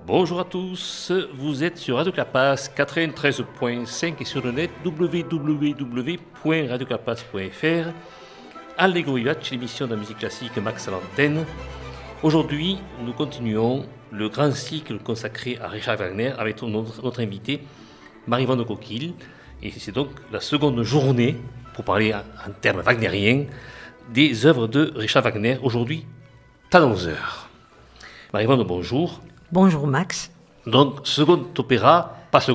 Bonjour à tous, vous êtes sur Radio Clapas 93.5 et sur le net www.radioclapas.fr. Allegro Vivace, l'émission de la musique classique Max à l'antenne. Aujourd'hui, nous continuons le grand cycle consacré à Richard Wagner avec notre invité Marie-Yvonne de Coquille. Et c'est donc la seconde journée, pour parler en termes wagnériens, des œuvres de Richard Wagner. Aujourd'hui, Tannhäuser. Marie-Yvonne, bonjour. Bonjour Max. Donc, second opéra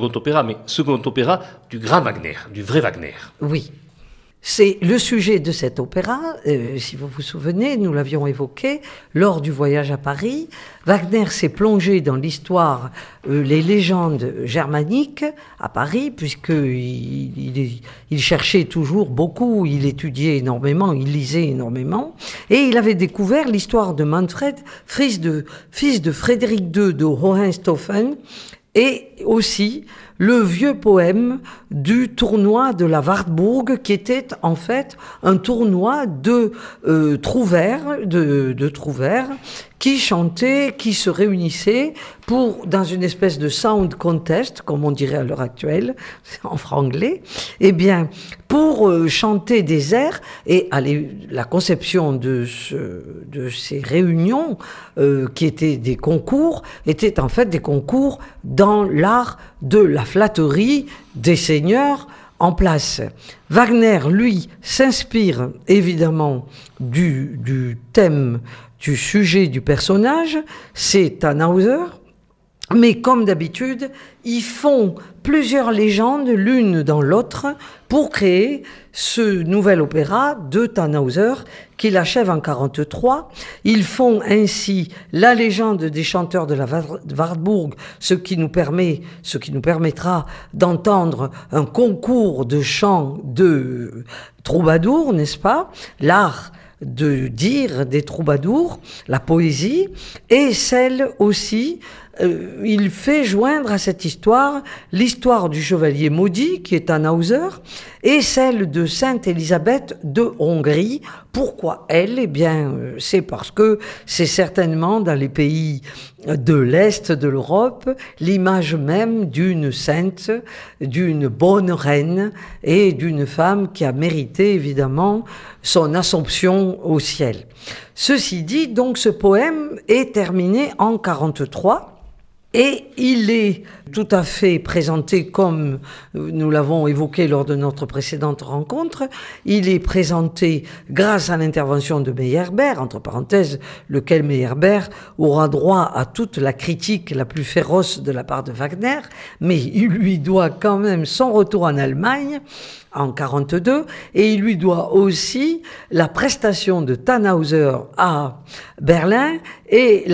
du grand Wagner, du vrai Wagner. Oui. C'est le sujet de cet opéra, si vous vous souvenez, nous l'avions évoqué lors du voyage à Paris. Wagner s'est plongé dans l'histoire, les légendes germaniques à Paris, puisqu'il cherchait toujours beaucoup, il étudiait énormément, il lisait énormément, et il avait découvert l'histoire de Manfred, fils de Frédéric II de Hohenstaufen, et aussi le vieux poème du tournoi de la Wartburg, qui était en fait un tournoi de trouvères, qui chantaient, qui se réunissaient dans une espèce de sound contest, comme on dirait à l'heure actuelle, en franglais, pour chanter des airs. Et la conception de ces réunions, qui étaient des concours, étaient en fait des concours dans l'art de la flatterie des seigneurs en place. Wagner, lui, s'inspire évidemment du thème, du sujet du personnage, c'est Tannhäuser, mais comme d'habitude, ils font plusieurs légendes l'une dans l'autre pour créer ce nouvel opéra de Tannhäuser qu'il achève en 1943. Ils font ainsi la légende des chanteurs de la Wartburg, ce qui nous permettra d'entendre un concours de chants de troubadours, n'est-ce pas? L'art de dire des troubadours, la poésie, et celle aussi, il fait joindre à cette histoire l'histoire du chevalier maudit, qui est Tannhäuser, et celle de Sainte Élisabeth de Hongrie. Pourquoi elle? Eh bien, c'est parce que c'est certainement dans les pays de l'Est de l'Europe l'image même d'une sainte, d'une bonne reine et d'une femme qui a mérité évidemment son assomption au ciel. Ceci dit, donc ce poème est terminé en 1943. Et il est tout à fait présenté comme nous l'avons évoqué lors de notre précédente rencontre. Il est présenté grâce à l'intervention de Meyerbeer, entre parenthèses, lequel Meyerbeer aura droit à toute la critique la plus féroce de la part de Wagner, mais il lui doit quand même son retour en Allemagne en 1942, et il lui doit aussi la prestation de Tannhäuser à Berlin et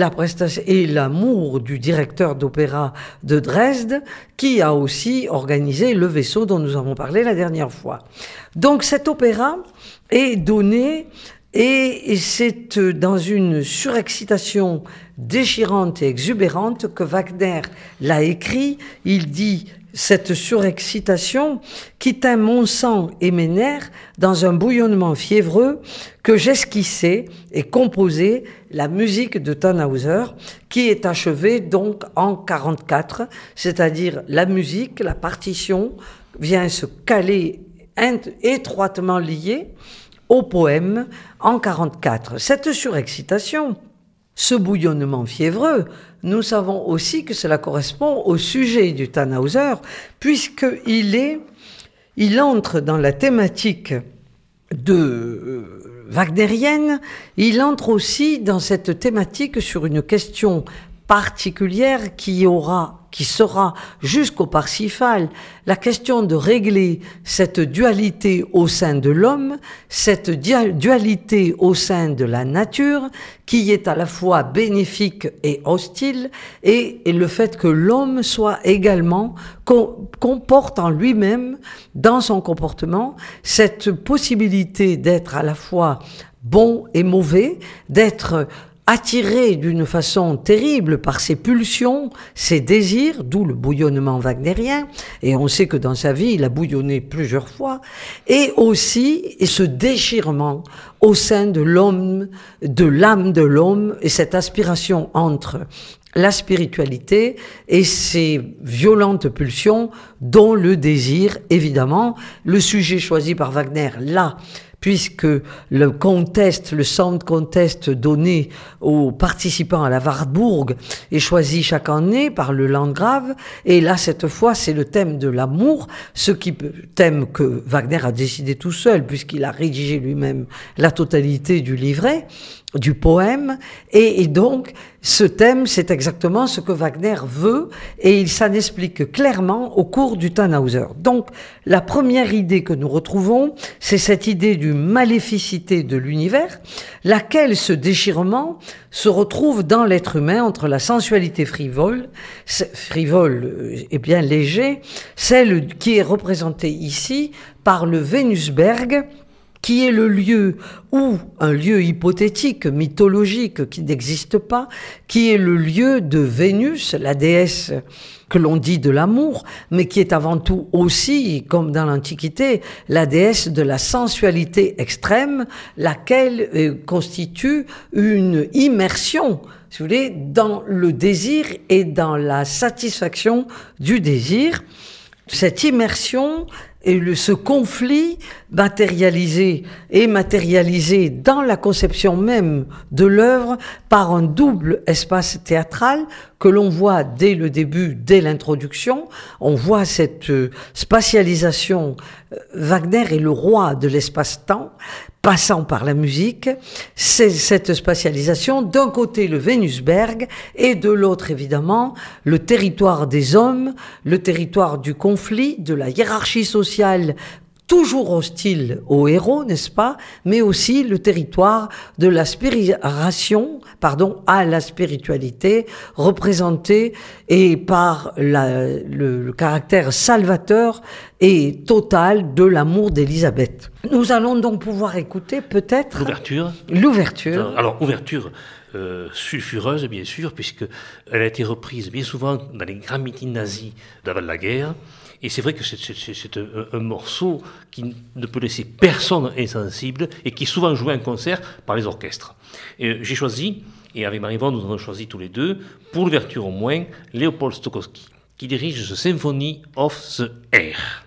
l'amour du directeur d'opéra de Dresde, qui a aussi organisé le vaisseau dont nous avons parlé la dernière fois. Donc cet opéra est donné, et c'est dans une surexcitation déchirante et exubérante que Wagner l'a écrit. Il dit: cette surexcitation qui tint mon sang et mes nerfs dans un bouillonnement fiévreux que j'esquissais et composais la musique de Tannhäuser, qui est achevée donc en 1944, c'est-à-dire la musique, la partition vient se caler étroitement liée au poème en 1944. Cette surexcitation, ce bouillonnement fiévreux, nous savons aussi que cela correspond au sujet du Tannhäuser, puisqu'il entre dans la thématique wagnérienne, il entre aussi dans cette thématique sur une question particulière qui sera jusqu'au Parsifal, la question de régler cette dualité au sein de l'homme, cette dualité au sein de la nature, qui est à la fois bénéfique et hostile, et le fait que l'homme soit également, comporte en lui-même, dans son comportement, cette possibilité d'être à la fois bon et mauvais, d'être attiré d'une façon terrible par ses pulsions, ses désirs, d'où le bouillonnement wagnérien, et on sait que dans sa vie, il a bouillonné plusieurs fois, et aussi ce déchirement au sein de l'homme, de l'âme de l'homme, et cette aspiration entre la spiritualité et ses violentes pulsions, dont le désir, évidemment. Le sujet choisi par Wagner, là, puisque le sound contest donné aux participants à la Wartburg est choisi chaque année par le Landgrave. Et là, cette fois, c'est le thème de l'amour, thème que Wagner a décidé tout seul, puisqu'il a rédigé lui-même la totalité du livret, du poème, et donc ce thème, c'est exactement ce que Wagner veut, et il s'en explique clairement au cours du Tannhäuser. Donc, la première idée que nous retrouvons, c'est cette idée du maléficité de l'univers, laquelle, ce déchirement, se retrouve dans l'être humain entre la sensualité frivole et bien léger, celle qui est représentée ici par le Venusberg, qui est le lieu où, un lieu hypothétique, mythologique, qui n'existe pas, qui est le lieu de Vénus, la déesse que l'on dit de l'amour, mais qui est avant tout aussi, comme dans l'Antiquité, la déesse de la sensualité extrême, laquelle constitue une immersion, si vous voulez, dans le désir et dans la satisfaction du désir. Cette immersion et ce conflit matérialisé dans la conception même de l'œuvre par un double espace théâtral que l'on voit dès le début, dès l'introduction. On voit cette spatialisation. Wagner est le roi de l'espace-temps, passant par la musique. C'est cette spatialisation, d'un côté le Venusberg et de l'autre évidemment le territoire des hommes, le territoire du conflit, de la hiérarchie sociale toujours hostile aux héros, n'est-ce pas, mais aussi le territoire de l'aspiration, à la spiritualité, représentée et par le caractère salvateur et total de l'amour d'Élisabeth. Nous allons donc pouvoir écouter peut-être l'ouverture. Alors, ouverture sulfureuse, bien sûr, puisqu'elle a été reprise bien souvent dans les grands meetings nazis d'avant la guerre. Et c'est vrai que c'est un morceau qui ne peut laisser personne insensible et qui est souvent joué en concert par les orchestres. Et j'ai choisi, et avec Marie-Yvonne, nous avons choisi tous les deux, pour l'ouverture au moins, Léopold Stokowski, qui dirige The Symphony of the Air.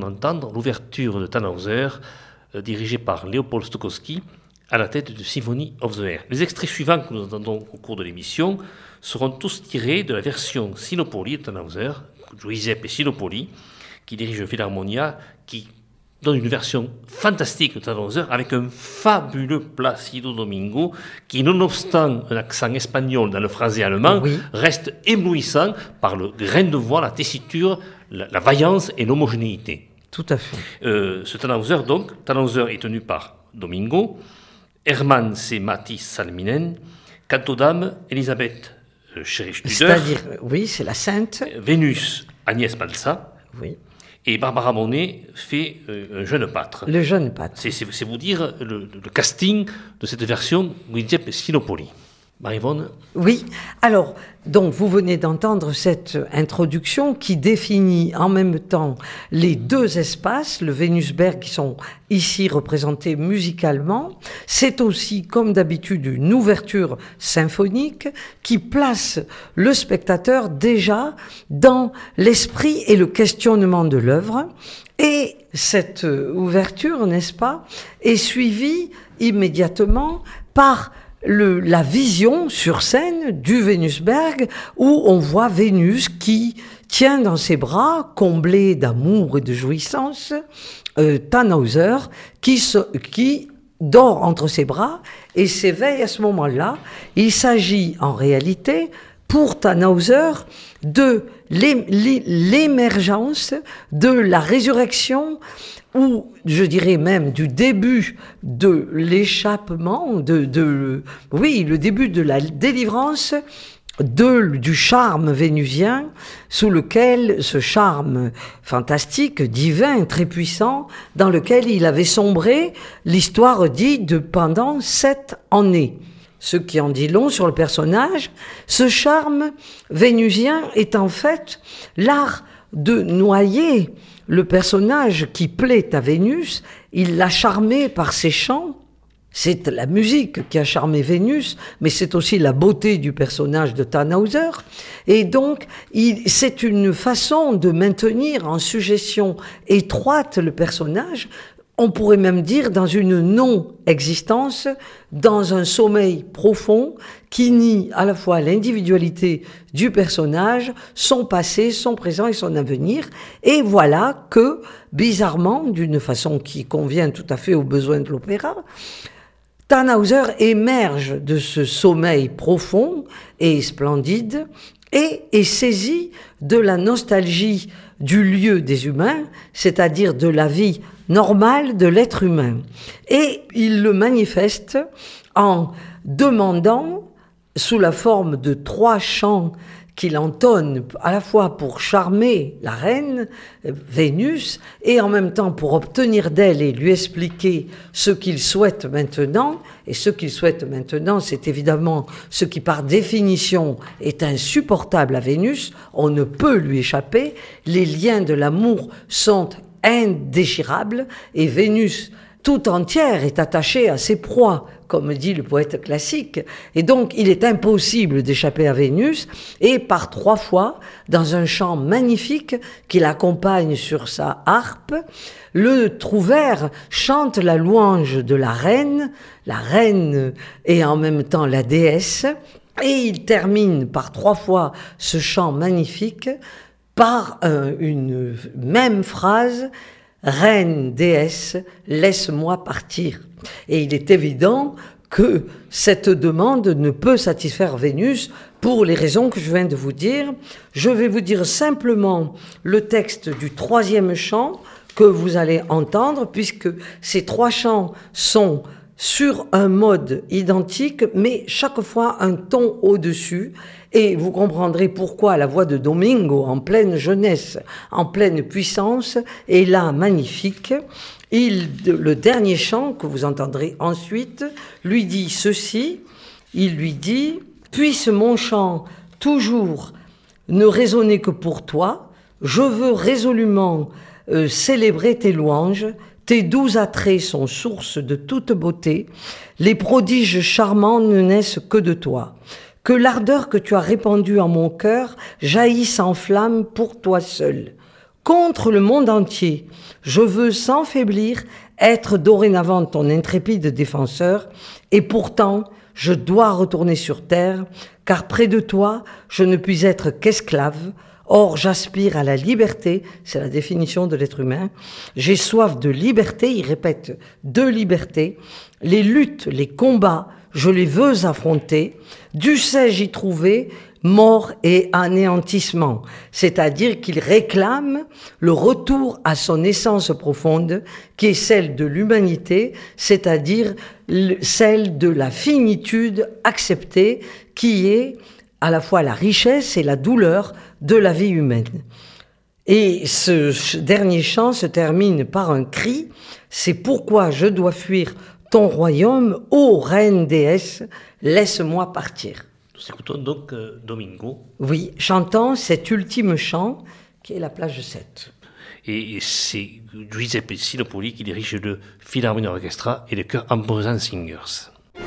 d'entendre l'ouverture de Tannhäuser, dirigée par Léopold Stokowski, à la tête de Symphony of the Air. Les extraits suivants que nous entendons au cours de l'émission seront tous tirés de la version Sinopoli de Tannhäuser, Giuseppe Sinopoli, qui dirige le Philharmonia, qui donne une version fantastique de Tannhäuser avec un fabuleux Plácido Domingo qui, nonobstant un accent espagnol dans le phrasé allemand, reste éblouissant par le grain de voix, la tessiture, la vaillance et l'homogénéité. Tout à fait. Ce Tannhäuser, donc, Tannhäuser est tenu par Domingo, Hermann, c'est Mathis Salminen, canto d'âme, Elisabeth Schrestuder. C'est-à-dire, oui, c'est la sainte. Vénus, Agnès Balsa. Oui. Et Barbara Monet fait un jeune pâtre. Le jeune pâtre. C'est vous dire le casting de cette version Giuseppe Sinopoli. Marie-Yvonne ? Oui, alors, donc vous venez d'entendre cette introduction qui définit en même temps les deux espaces, le Venusberg, qui sont ici représentés musicalement. C'est aussi, comme d'habitude, une ouverture symphonique qui place le spectateur déjà dans l'esprit et le questionnement de l'œuvre. Et cette ouverture, n'est-ce pas, est suivie immédiatement par la vision sur scène du Venusberg où on voit Vénus qui tient dans ses bras, comblé d'amour et de jouissance, Tannhäuser qui dort entre ses bras et s'éveille à ce moment-là. Il s'agit en réalité pour Tannhäuser de l'émergence, de la résurrection, ou je dirais même du début de l'échappement, le début de la délivrance du charme vénusien, sous lequel, ce charme fantastique, divin, très puissant, dans lequel il avait sombré, l'histoire dit, pendant 7 années. Ce qui en dit long sur le personnage. Ce charme vénusien est en fait l'art de noyer le personnage qui plaît à Vénus. Il l'a charmé par ses chants. C'est la musique qui a charmé Vénus, mais c'est aussi la beauté du personnage de Tannhäuser. Et donc, c'est une façon de maintenir en suggestion étroite le personnage. On pourrait même dire dans une non-existence, dans un sommeil profond qui nie à la fois l'individualité du personnage, son passé, son présent et son avenir. Et voilà que, bizarrement, d'une façon qui convient tout à fait aux besoins de l'opéra, Tannhäuser émerge de ce sommeil profond et splendide et est saisi de la nostalgie du lieu des humains, c'est-à-dire de la vie normale de l'être humain. Et il le manifeste en demandant, sous la forme de 3 chants qu'il entonne à la fois pour charmer la reine, Vénus, et en même temps pour obtenir d'elle et lui expliquer ce qu'il souhaite maintenant. Et ce qu'il souhaite maintenant, c'est évidemment ce qui par définition est insupportable à Vénus. On ne peut lui échapper. Les liens de l'amour sont indéchirables et Vénus tout entière est attachée à ses proies, comme dit le poète classique. Et donc, il est impossible d'échapper à Vénus. Et par 3 fois, dans un chant magnifique qu'il accompagne sur sa harpe, le trouvère chante la louange de la reine et en même temps la déesse. Et il termine par 3 fois ce chant magnifique par une même phrase: Reine, déesse, laisse-moi partir. Et il est évident que cette demande ne peut satisfaire Vénus pour les raisons que je viens de vous dire. Je vais vous dire simplement le texte du 3e chant que vous allez entendre, puisque ces 3 chants sont sur un mode identique, mais chaque fois un ton au-dessus. Et vous comprendrez pourquoi la voix de Domingo, en pleine jeunesse, en pleine puissance, est là magnifique. Le dernier chant, que vous entendrez ensuite, lui dit ceci. Il lui dit « Puisse mon chant toujours ne résonner que pour toi. Je veux résolument célébrer tes louanges. Tes doux attraits sont source de toute beauté. Les prodiges charmants ne naissent que de toi. Que l'ardeur que tu as répandue en mon cœur jaillisse en flamme pour toi seul. contre le monde entier. Je veux sans faiblir être dorénavant ton intrépide défenseur, et pourtant je dois retourner sur terre, car près de toi je ne puis être qu'esclave. Or j'aspire à la liberté, c'est la définition de l'être humain. J'ai soif de liberté, il répète, de liberté. Les luttes, les combats, je les veux affronter. Dussé-je y trouver mort et anéantissement, c'est-à-dire qu'il réclame le retour à son essence profonde, qui est celle de l'humanité, c'est-à-dire celle de la finitude acceptée, qui est à la fois la richesse et la douleur de la vie humaine. Et ce dernier chant se termine par un cri, c'est pourquoi je dois fuir ton royaume, ô reine déesse, laisse-moi partir. Nous écoutons donc Domingo. Oui, chantant cet ultime chant qui est la plage 7. Et c'est Giuseppe Sinopoli qui dirige le Philharmonia Orchestra et le chœur Ambrosian Singers.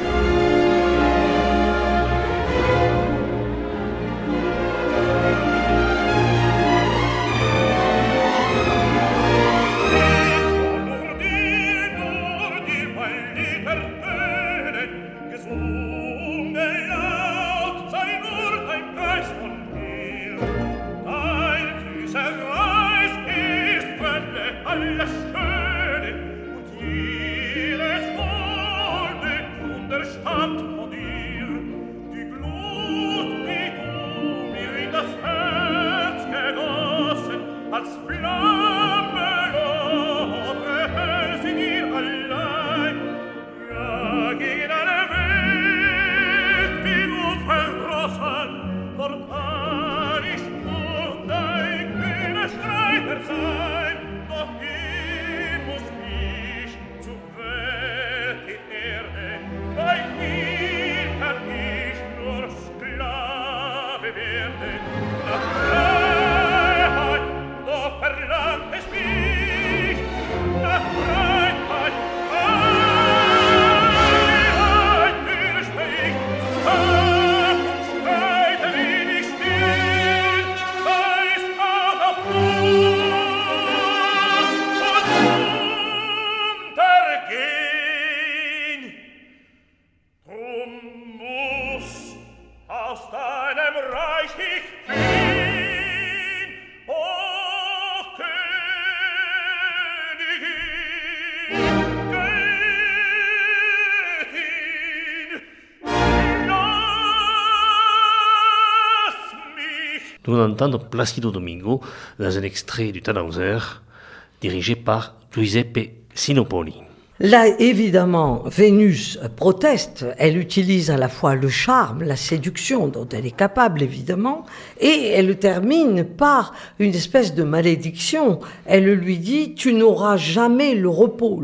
Nous venons d'entendre Placido Domingo dans un extrait du Tannhäuser dirigé par Giuseppe Sinopoli. Là, évidemment, Vénus proteste. Elle utilise à la fois le charme, la séduction dont elle est capable, évidemment, et elle termine par une espèce de malédiction. Elle lui dit « Tu n'auras jamais le repos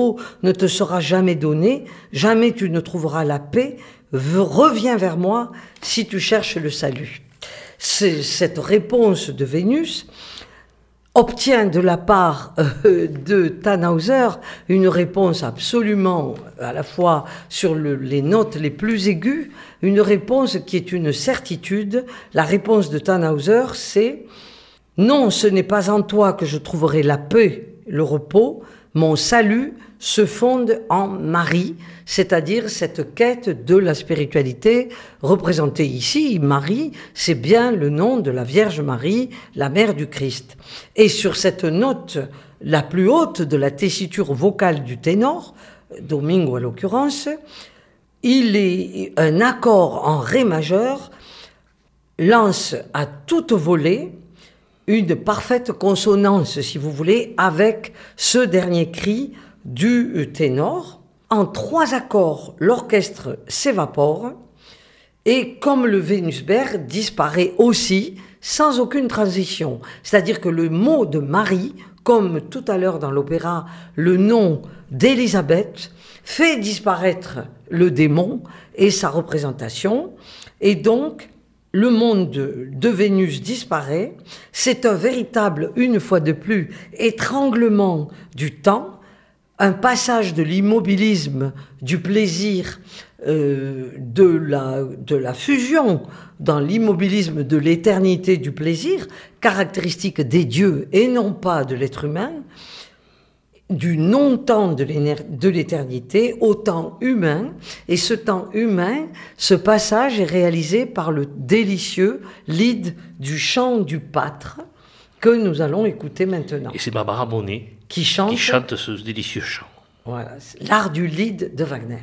ne te sera jamais donné, jamais tu ne trouveras la paix, reviens vers moi si tu cherches le salut. » Cette réponse de Vénus obtient de la part de Tannhäuser une réponse absolument à la fois sur les notes les plus aiguës, une réponse qui est une certitude. La réponse de Tannhäuser, c'est « Non, ce n'est pas en toi que je trouverai la paix, le repos, mon salut se fonde en Marie », c'est-à-dire cette quête de la spiritualité représentée ici. Marie, c'est bien le nom de la Vierge Marie, la mère du Christ. Et sur cette note la plus haute de la tessiture vocale du ténor, Domingo à l'occurrence, il est un accord en ré majeur, lance à toute volée une parfaite consonance, si vous voulez, avec ce dernier cri du ténor. En 3 accords, l'orchestre s'évapore et comme le Vénusberg disparaît aussi sans aucune transition. C'est-à-dire que le mot de Marie, comme tout à l'heure dans l'opéra, le nom d'Élisabeth, fait disparaître le démon et sa représentation. Et donc, le monde de Vénus disparaît. C'est un véritable, une fois de plus, étranglement du temps, un passage de l'immobilisme, du plaisir, de la fusion dans l'immobilisme de l'éternité du plaisir, caractéristique des dieux et non pas de l'être humain, du non-temps de l'éternité au temps humain. Et ce temps humain, ce passage est réalisé par le délicieux lied du chant du pâtre que nous allons écouter maintenant. Et c'est Barbara Bonnet qui chante ce délicieux chant. Voilà, l'art du lied de Wagner.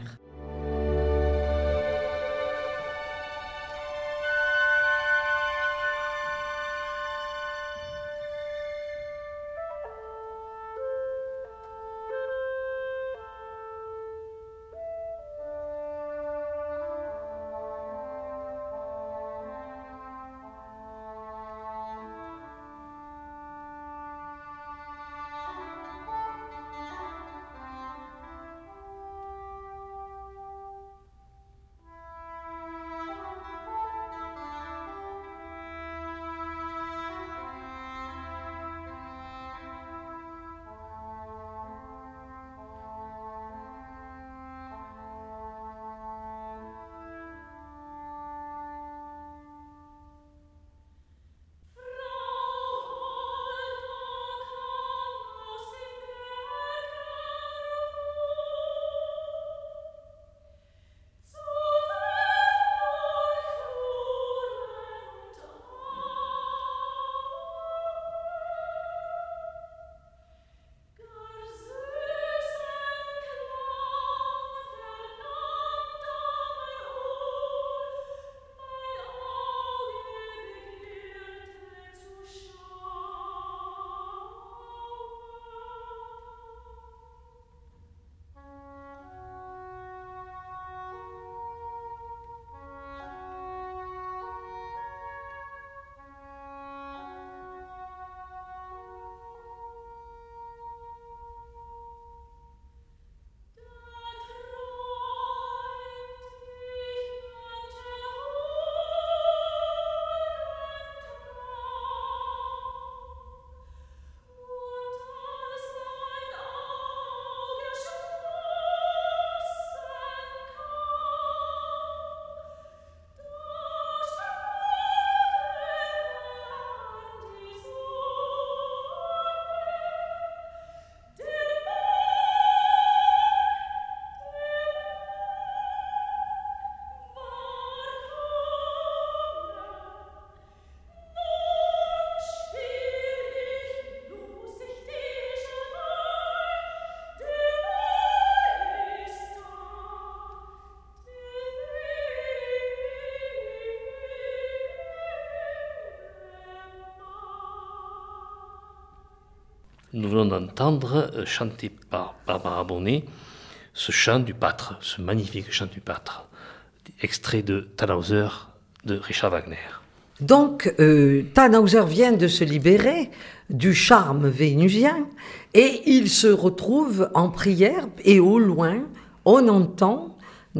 Nous venons d'entendre, chanté par Barbara Bonnet, ce chant du pâtre, ce magnifique chant du pâtre, extrait de Tannhäuser de Richard Wagner. Donc, Tannhäuser vient de se libérer du charme vénusien et il se retrouve en prière et au loin, on entend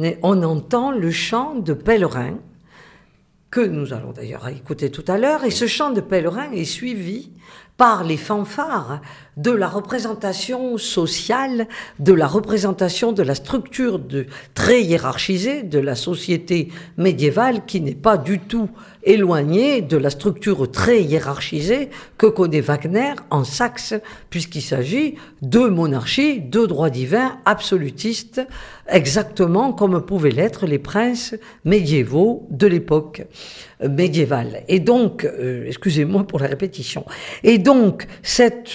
le chant de pèlerin que nous allons d'ailleurs écouter tout à l'heure. Et ce chant de pèlerin est suivi par les fanfares de la représentation sociale, de la représentation de la structure très hiérarchisée de la société médiévale qui n'est pas du tout éloignée de la structure très hiérarchisée que connaît Wagner en Saxe, puisqu'il s'agit de monarchie, de droit divin absolutiste, exactement comme pouvaient l'être les princes médiévaux de l'époque médiévale. Et donc, excusez-moi pour la répétition, et donc cette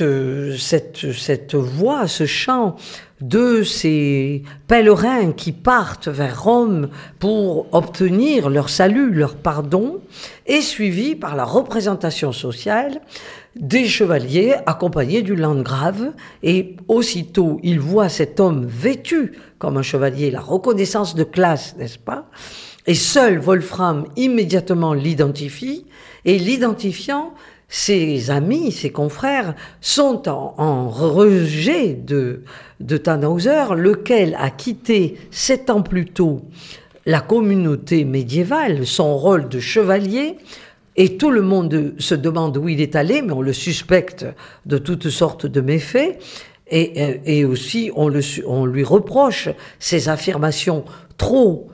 voix, ce chant de ces pèlerins qui partent vers Rome pour obtenir leur salut, leur pardon, est suivi par la représentation sociale des chevaliers accompagnés du landgrave, et aussitôt il voit cet homme vêtu comme un chevalier, la reconnaissance de classe, n'est-ce pas ? Et seul Wolfram immédiatement l'identifie, et l'identifiant, ses amis, ses confrères sont en rejet de Tannhäuser, lequel a quitté 7 ans plus tôt la communauté médiévale, son rôle de chevalier, et tout le monde se demande où il est allé, mais on le suspecte de toutes sortes de méfaits. Et aussi, on lui reproche ces affirmations trop,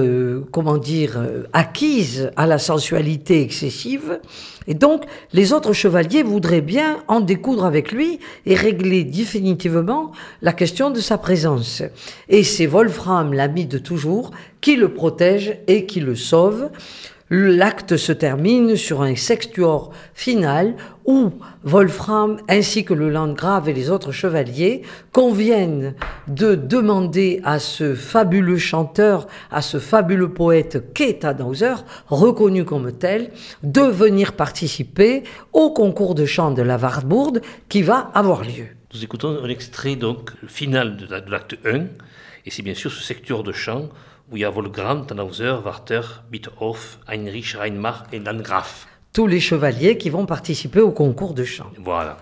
acquises à la sensualité excessive. Et donc, les autres chevaliers voudraient bien en découdre avec lui et régler définitivement la question de sa présence. Et c'est Wolfram, l'ami de toujours, qui le protège et qui le sauve. L'acte se termine sur un sextuor final où Wolfram ainsi que le landgrave et les autres chevaliers conviennent de demander à ce fabuleux chanteur, à ce fabuleux poète qu'est Tannhäuser, reconnu comme tel, de venir participer au concours de chant de la Wartburg qui va avoir lieu. Nous écoutons un extrait donc final de l'acte 1, et c'est bien sûr ce secteur de chant où il y a Wolfram, Tannhäuser, Warther, Biethofen, Heinrich, Reinmar et Landgraf. Tous les chevaliers qui vont participer au concours de chant. Voilà.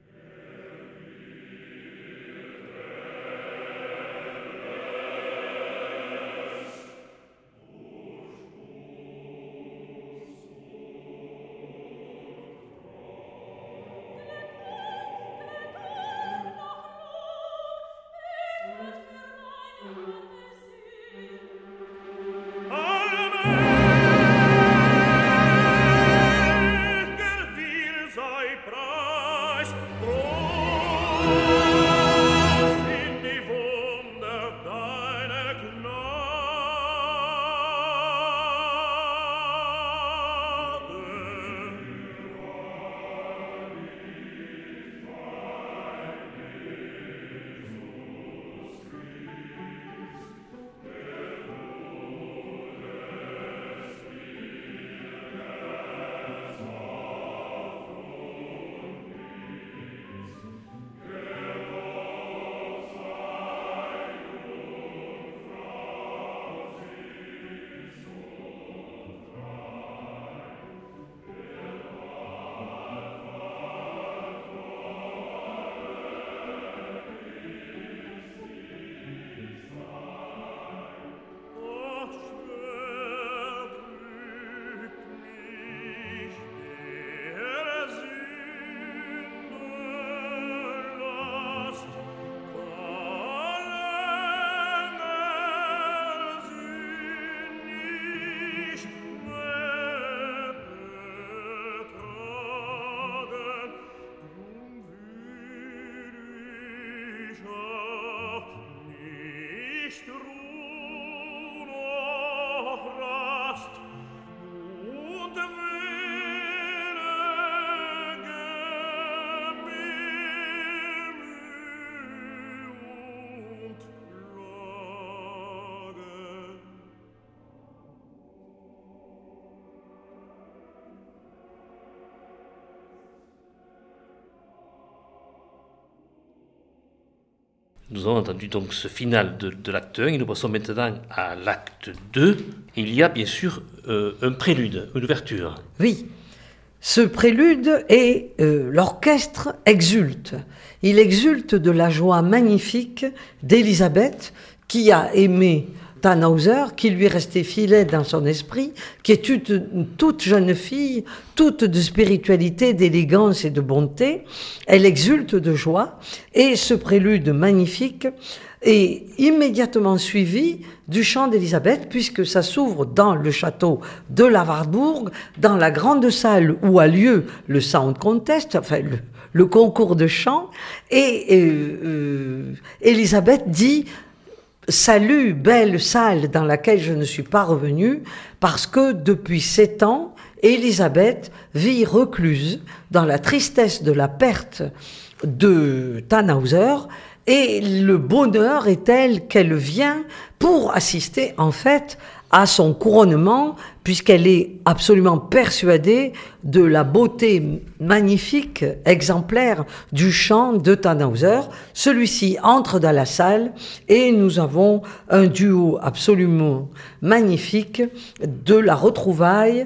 Nous avons entendu donc ce final de l'acte 1 et nous passons maintenant à l'acte 2. Il y a bien sûr un prélude, une ouverture. Oui, ce prélude est l'orchestre exulte. Il exulte de la joie magnifique d'Élisabeth qui a aimé Tannhäuser, qui lui restait fidèle dans son esprit, qui est toute jeune fille, toute de spiritualité, d'élégance et de bonté. Elle exulte de joie et ce prélude magnifique est immédiatement suivi du chant d'Élisabeth puisque ça s'ouvre dans le château de la Wartburg, dans la grande salle où a lieu le Sound Contest, enfin le concours de chant, et Élisabeth dit: salut, belle salle dans laquelle je ne suis pas revenue, parce que depuis 7 ans, Élisabeth vit recluse dans la tristesse de la perte de Tannhäuser, et le bonheur est tel qu'elle vient pour assister en fait à son couronnement, puisqu'elle est absolument persuadée de la beauté magnifique, exemplaire du chant de Tannhäuser. Celui-ci entre dans la salle et nous avons un duo absolument magnifique de la retrouvaille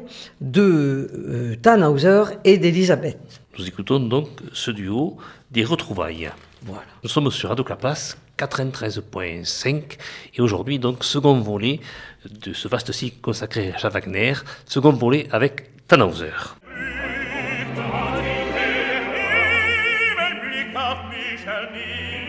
de Tannhäuser et d'Élisabeth. Nous écoutons donc ce duo des retrouvailles. Voilà. Nous sommes sur Radio Clapas 93.5 et aujourd'hui donc second volet de ce vaste cycle consacré à Richard Wagner, second volet avec Tannhäuser. Blick auf mich,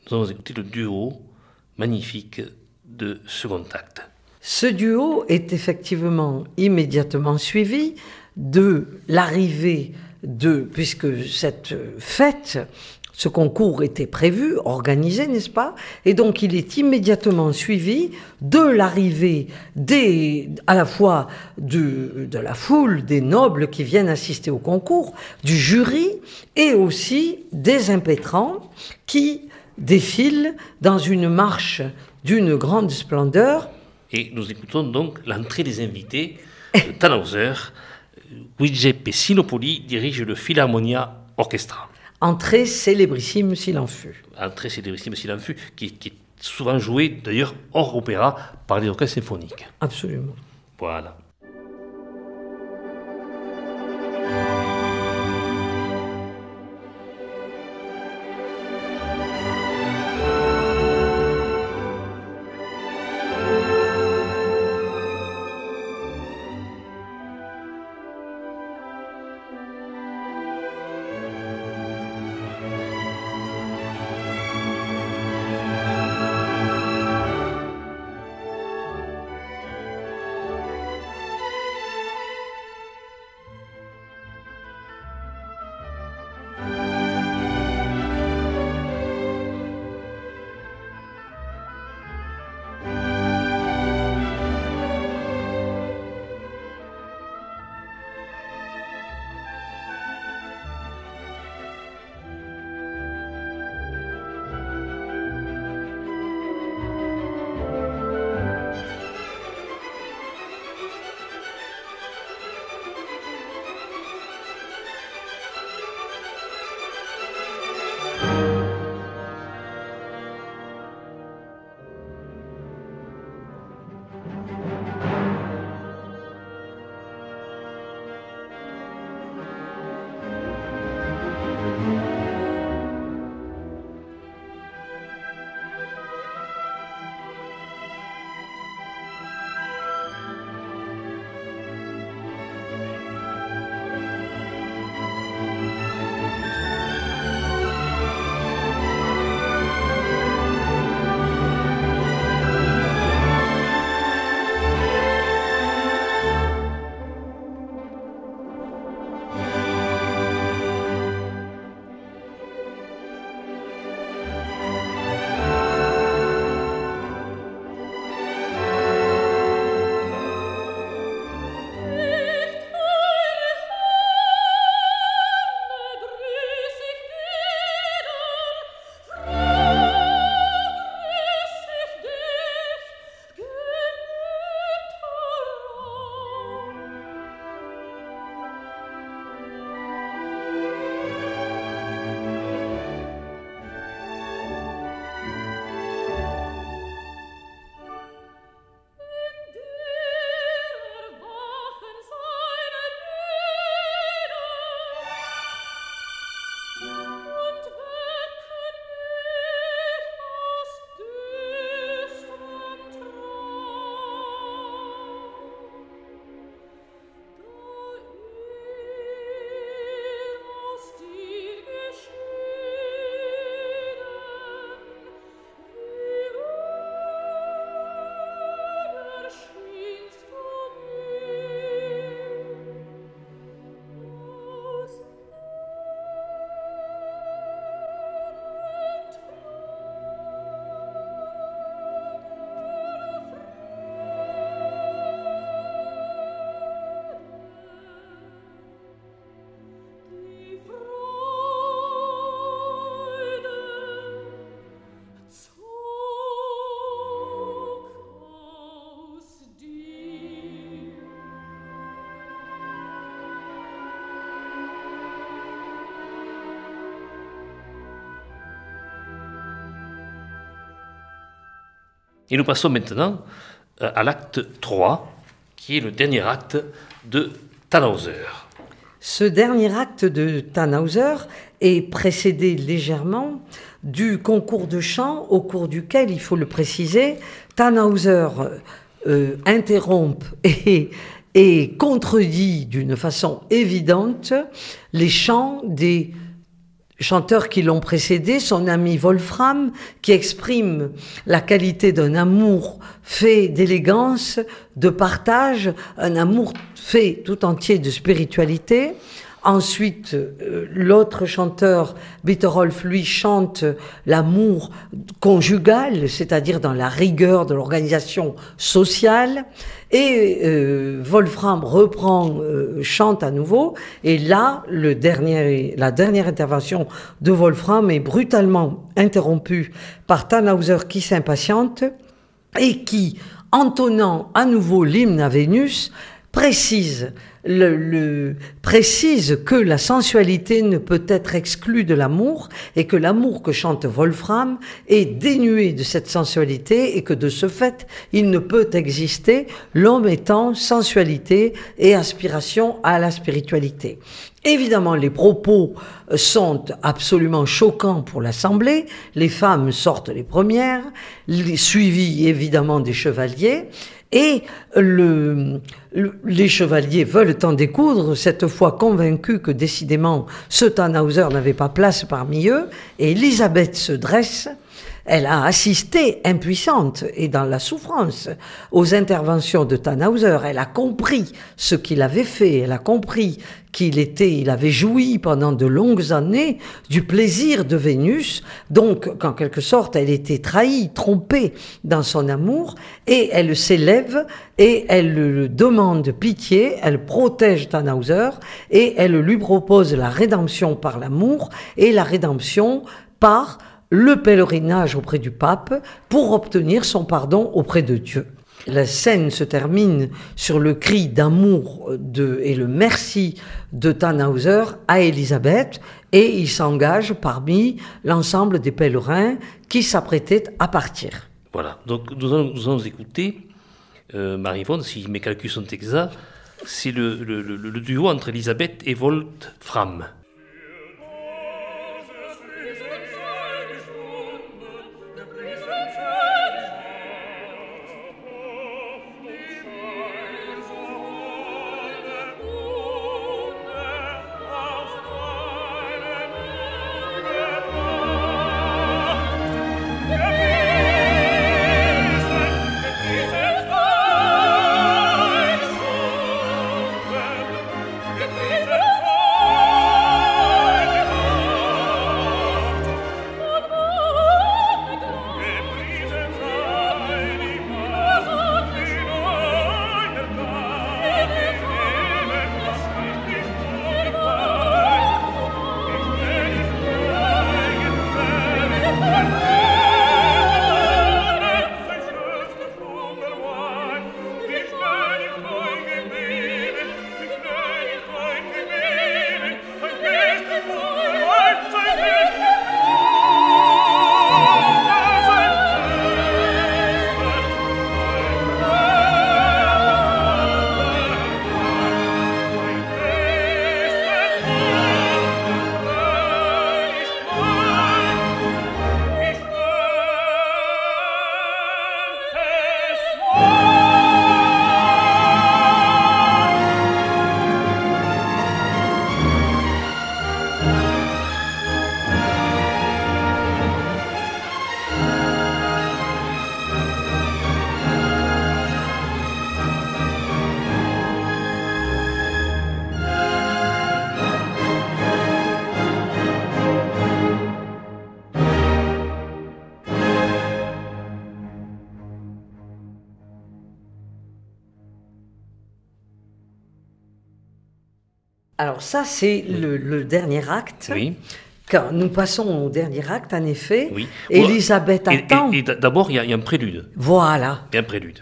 nous allons écouter le duo magnifique de second acte. Ce duo est effectivement immédiatement suivi de l'arrivée puisque cette fête, ce concours était prévu, organisé, n'est-ce pas? Et donc il est immédiatement suivi de l'arrivée à la fois de la foule, des nobles qui viennent assister au concours, du jury et aussi des impétrants qui défilent dans une marche d'une grande splendeur. Et nous écoutons donc l'entrée des invités de Tannhäuser. Giuseppe Sinopoli dirige le Philharmonia Orchestra. Entrée célébrissime s'il en fut. Entrée célébrissime s'il en fut, qui est souvent jouée d'ailleurs hors opéra par les orchestres symphoniques. Absolument. Voilà. Et nous passons maintenant à l'acte 3, qui est le dernier acte de Tannhäuser. Ce dernier acte de Tannhäuser est précédé légèrement du concours de chant au cours duquel, il faut le préciser, Tannhäuser interrompt et contredit d'une façon évidente les chants des chanteurs qui l'ont précédé, son ami Wolfram, qui exprime la qualité d'un amour fait d'élégance, de partage, un amour fait tout entier de spiritualité. Ensuite, l'autre chanteur, Bitterolf, lui, chante l'amour conjugal, c'est-à-dire dans la rigueur de l'organisation sociale. Et Wolfram reprend, chante à nouveau. Et là, la dernière intervention de Wolfram est brutalement interrompue par Tannhäuser qui s'impatiente et qui, entonnant à nouveau l'hymne à Vénus, précise que la sensualité ne peut être exclue de l'amour et que l'amour que chante Wolfram est dénué de cette sensualité et que de ce fait, il ne peut exister, l'homme étant sensualité et aspiration à la spiritualité. Évidemment, les propos sont absolument choquants pour l'Assemblée. Les femmes sortent les premières, suivies évidemment des chevaliers. Et les chevaliers veulent en découdre, cette fois convaincus que décidément ce Tannhäuser n'avait pas place parmi eux. Et Elisabeth se dresse. Elle a assisté, impuissante et dans la souffrance, aux interventions de Tannhäuser. Elle a compris ce qu'il avait fait. Elle a compris il avait joui pendant de longues années du plaisir de Vénus. Donc, qu'en quelque sorte, elle était trahie, trompée dans son amour. Et elle s'élève et elle demande pitié. Elle protège Tannhäuser et elle lui propose la rédemption par l'amour et la rédemption par le pèlerinage auprès du pape pour obtenir son pardon auprès de Dieu. La scène se termine sur le cri d'amour et le merci de Tannhäuser à Elisabeth et il s'engage parmi l'ensemble des pèlerins qui s'apprêtaient à partir. Voilà, donc nous allons écouter, Marie-Yvonne, si mes calculs sont exacts, c'est le duo entre Elisabeth et Wolfram. Alors ça, c'est le dernier acte. Oui. Quand nous passons au dernier acte, en effet, Oui. Elisabeth attend. Et d'abord, il y a un prélude. Voilà. Il y a un prélude.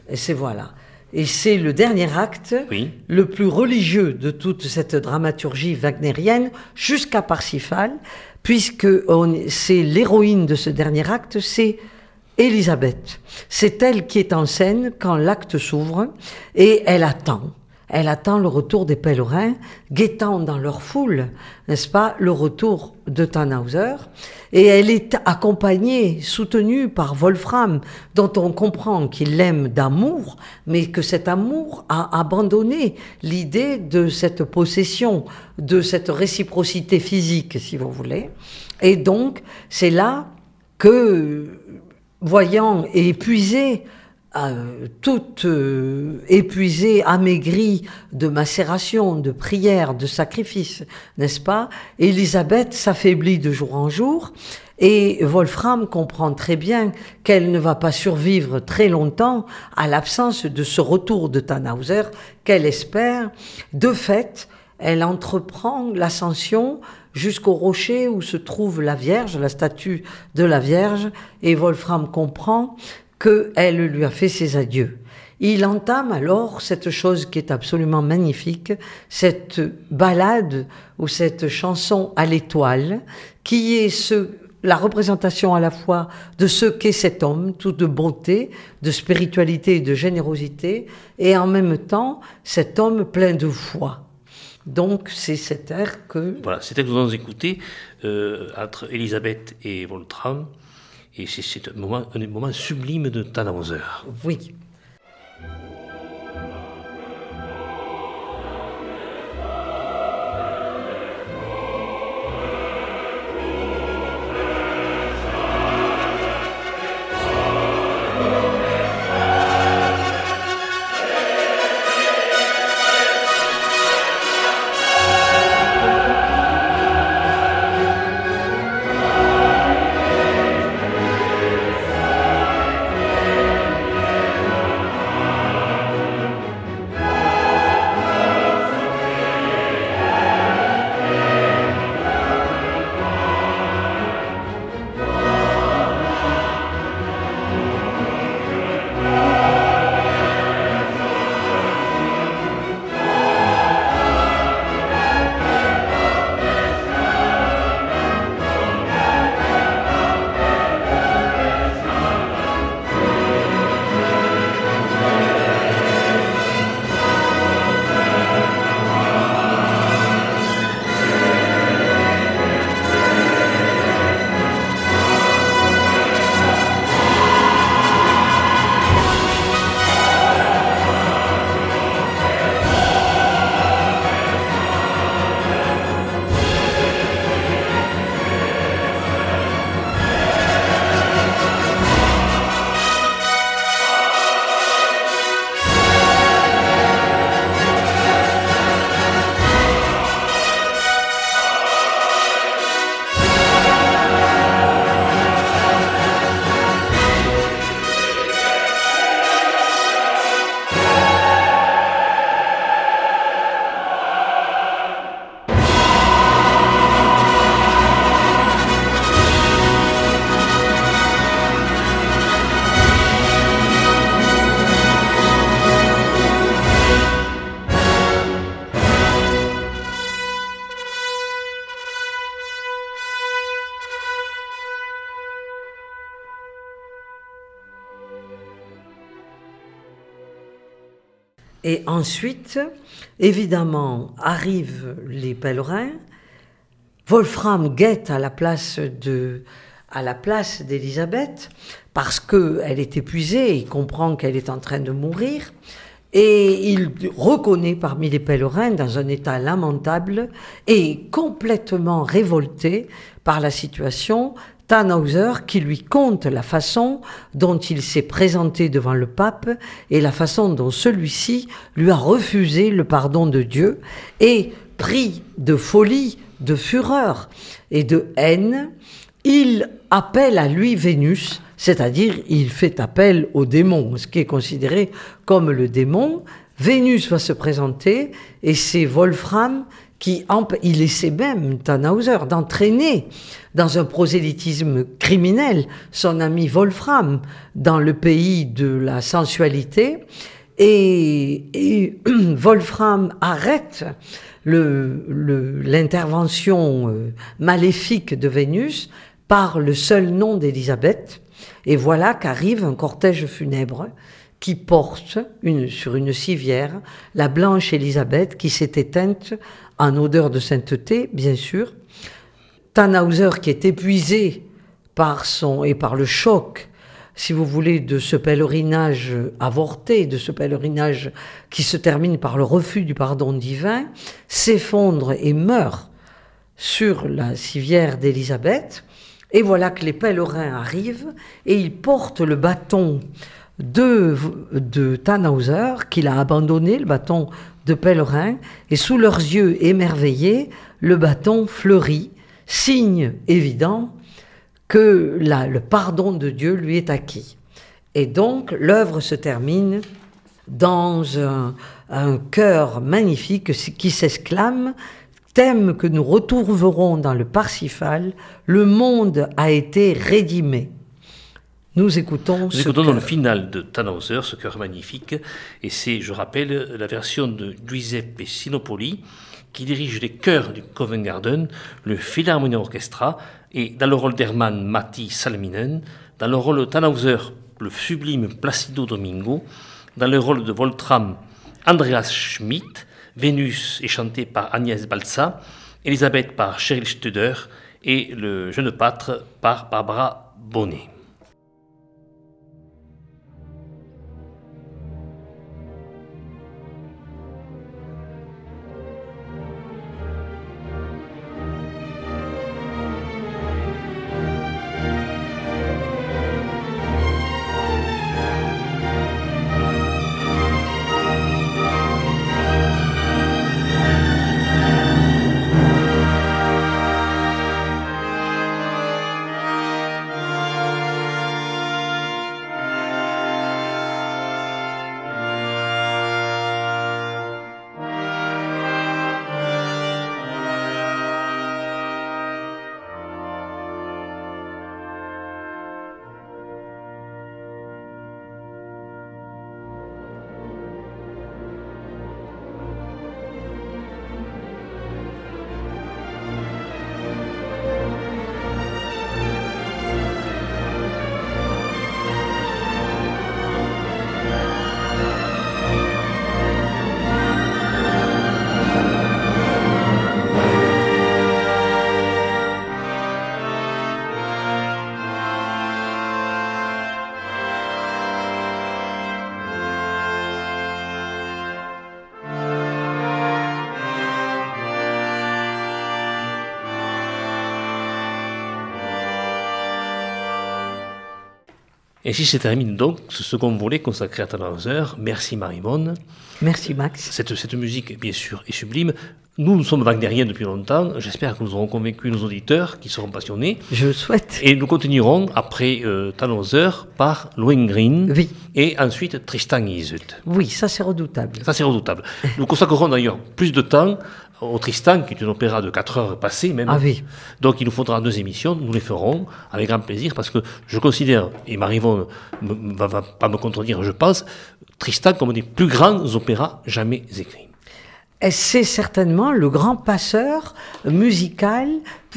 Et c'est le dernier acte, Oui. le plus religieux de toute cette dramaturgie wagnérienne, jusqu'à Parsifal, puisque c'est l'héroïne de ce dernier acte, c'est Elisabeth. C'est elle qui est en scène quand l'acte s'ouvre, et elle attend. elle attend le retour des pèlerins, guettant dans leur foule, n'est-ce pas, le retour de Tannhäuser. Et elle est accompagnée, soutenue par Wolfram, dont on comprend qu'il l'aime d'amour, mais que cet amour a abandonné l'idée de cette possession, de cette réciprocité physique, si vous voulez. Et donc, c'est là que, voyant et épuisée, toute épuisée, amaigrie de macération, de prière, de sacrifice, n'est-ce pas? Élisabeth s'affaiblit de jour en jour et Wolfram comprend très bien qu'elle ne va pas survivre très longtemps à l'absence de ce retour de Tannhäuser qu'elle espère. De fait, elle entreprend l'ascension jusqu'au rocher où se trouve la Vierge, la statue de la Vierge, et Wolfram comprend qu'elle lui a fait ses adieux. Il entame alors cette chose qui est absolument magnifique, cette ballade ou cette chanson à l'étoile, qui est la représentation à la fois de ce qu'est cet homme, tout de beauté, de spiritualité et de générosité, et en même temps cet homme plein de foi. Donc c'est cet air que... Voilà, cet air que nous allons écouter entre Élisabeth et Wolfram. Et c'est un moment sublime de Tannhäuser. Oui. Et ensuite, évidemment, arrivent les pèlerins. Wolfram guette à la place d'Élisabeth parce qu'elle est épuisée, il comprend qu'elle est en train de mourir. Et il reconnaît parmi les pèlerins, dans un état lamentable et complètement révolté par la situation, Tannhäuser qui lui conte la façon dont il s'est présenté devant le pape et la façon dont celui-ci lui a refusé le pardon de Dieu, et pris de folie, de fureur et de haine, il appelle à lui Vénus, c'est-à-dire il fait appel au démon, ce qui est considéré comme le démon. Vénus va se présenter et c'est Wolfram il essaie même, Tannhäuser, d'entraîner dans un prosélytisme criminel son ami Wolfram dans le pays de la sensualité, et Wolfram arrête l'intervention maléfique de Vénus par le seul nom d'Élisabeth, et voilà qu'arrive un cortège funèbre qui porte sur une civière la blanche Élisabeth qui s'est éteinte en odeur de sainteté, bien sûr. Tannhäuser qui est épuisé par le choc, si vous voulez, de ce pèlerinage avorté, de ce pèlerinage qui se termine par le refus du pardon divin, s'effondre et meurt sur la civière d'Élisabeth. Et voilà que les pèlerins arrivent et ils portent le bâton de Tannhäuser, qu'il a abandonné, le bâton de pèlerin, et sous leurs yeux émerveillés, le bâton fleurit, signe évident que le pardon de Dieu lui est acquis. Et donc, l'œuvre se termine dans un chœur magnifique qui s'exclame, thème que nous retrouverons dans le Parsifal, le monde a été rédimé. Nous écoutons dans le final de Tannhäuser, ce chœur magnifique, et c'est, je rappelle, la version de Giuseppe Sinopoli, qui dirige les chœurs du Covent Garden, le Philharmonia Orchestra, et dans le rôle d'Hermann Matti Salminen, dans le rôle de Tannhäuser, le sublime Placido Domingo, dans le rôle de Wolfram, Andreas Schmidt, Vénus est chantée par Agnès Balza, Elisabeth par Cheryl Studer, et le jeune pâtre par Barbara Bonnet. Ainsi se termine donc ce second volet consacré à Tannhäuser. Merci Marie-Vonne. Merci Max. Cette musique, bien sûr, est sublime. Nous sommes wagnériens depuis longtemps. J'espère que nous aurons convaincu nos auditeurs qui seront passionnés. Je le souhaite. Et nous continuerons après Tannhäuser par Lohengrin. Oui. Et ensuite Tristan et Iseult. Oui, ça c'est redoutable. Ça c'est redoutable. Nous consacrerons d'ailleurs plus de temps au Tristan, qui est une opéra de 4 heures passées même. Ah oui. Donc il nous faudra 2 émissions, nous les ferons avec grand plaisir, parce que je considère, et Marie-Vonne ne va pas me contredire, je pense, Tristan comme un des plus grands opéras jamais écrits. Et c'est certainement le grand passeur musical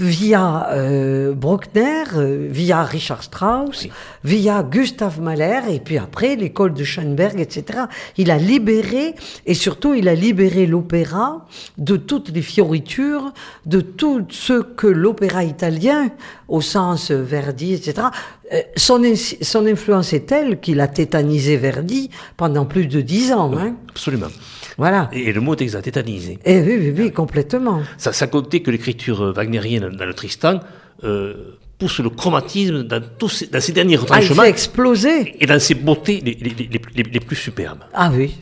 via Bruckner, via Richard Strauss, Oui. via Gustav Mahler, et puis après l'école de Schoenberg, etc. Il a libéré, et surtout il a libéré l'opéra de toutes les fioritures, de tout ce que l'opéra italien, au sens Verdi, etc., son influence est telle qu'il a tétanisé Verdi pendant plus de 10 ans. Oui, hein. absolument. Voilà. Et le mot est exact, tétanisé. Et oui, complètement. Ça comptait que l'écriture wagnérienne dans le Tristan pousse le chromatisme dans ces derniers retranchements. Il fait exploser. Et dans ses beautés les plus superbes. Ah oui,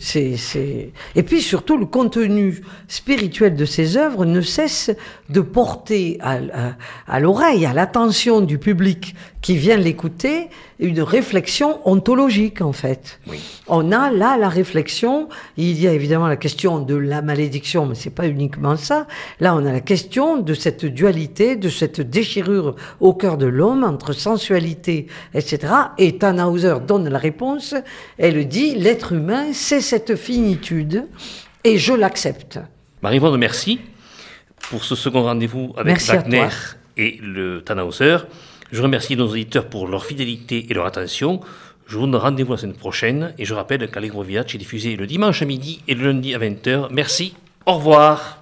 Et puis surtout, le contenu spirituel de ces œuvres ne cesse de porter à l'oreille, à l'attention du public qui vient l'écouter, une réflexion ontologique, en fait. Oui. On a là la réflexion, il y a évidemment la question de la malédiction, mais c'est pas uniquement ça. Là, on a la question de cette dualité, de cette déchirure au cœur de l'homme entre sensualité, etc. Et Tannhäuser donne la réponse, elle dit, l'être humain, c'est cette finitude, et je l'accepte. Marie-Vonne, merci pour ce second rendez-vous avec Merci à Wagner toi. et le Tannhäuser. Je remercie nos auditeurs pour leur fidélité et leur attention. Je vous donne rendez-vous la semaine prochaine et je rappelle qu'Allegro Vivace est diffusé le dimanche à midi et le lundi à 20h. Merci, au revoir.